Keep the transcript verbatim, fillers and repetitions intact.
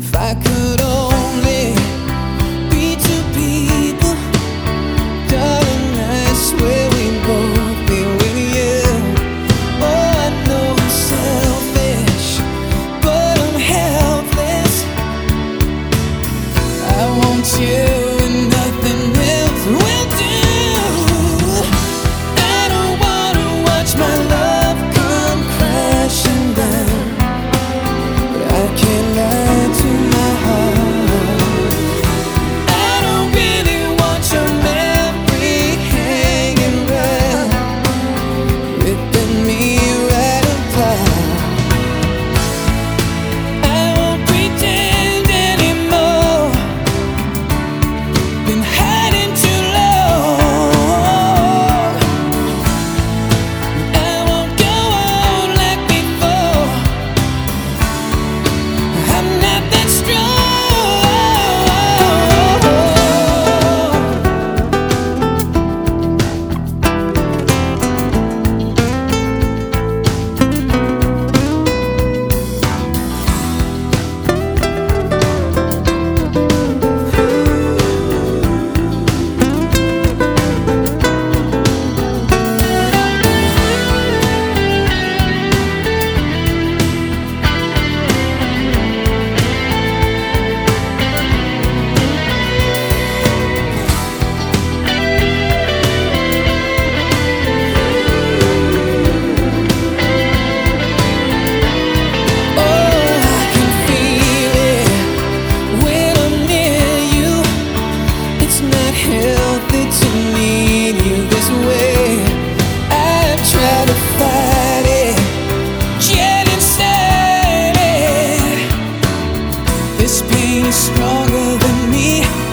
If I could only be two people, darling, I swear we'd both be with you. Oh, I know I'm selfish, but I'm helpless. I want you and nothing else will do. I don't wanna watch my love come crashing down, but I can't lie to my heart. I don't really want your memory hanging round, ripping me right apart. I won't pretend anymore, been hiding too long. I won't go on like before, I'm not that strong. Healthy to need you this way. I've tried to fight it, yet inside it, this pain is stronger than me.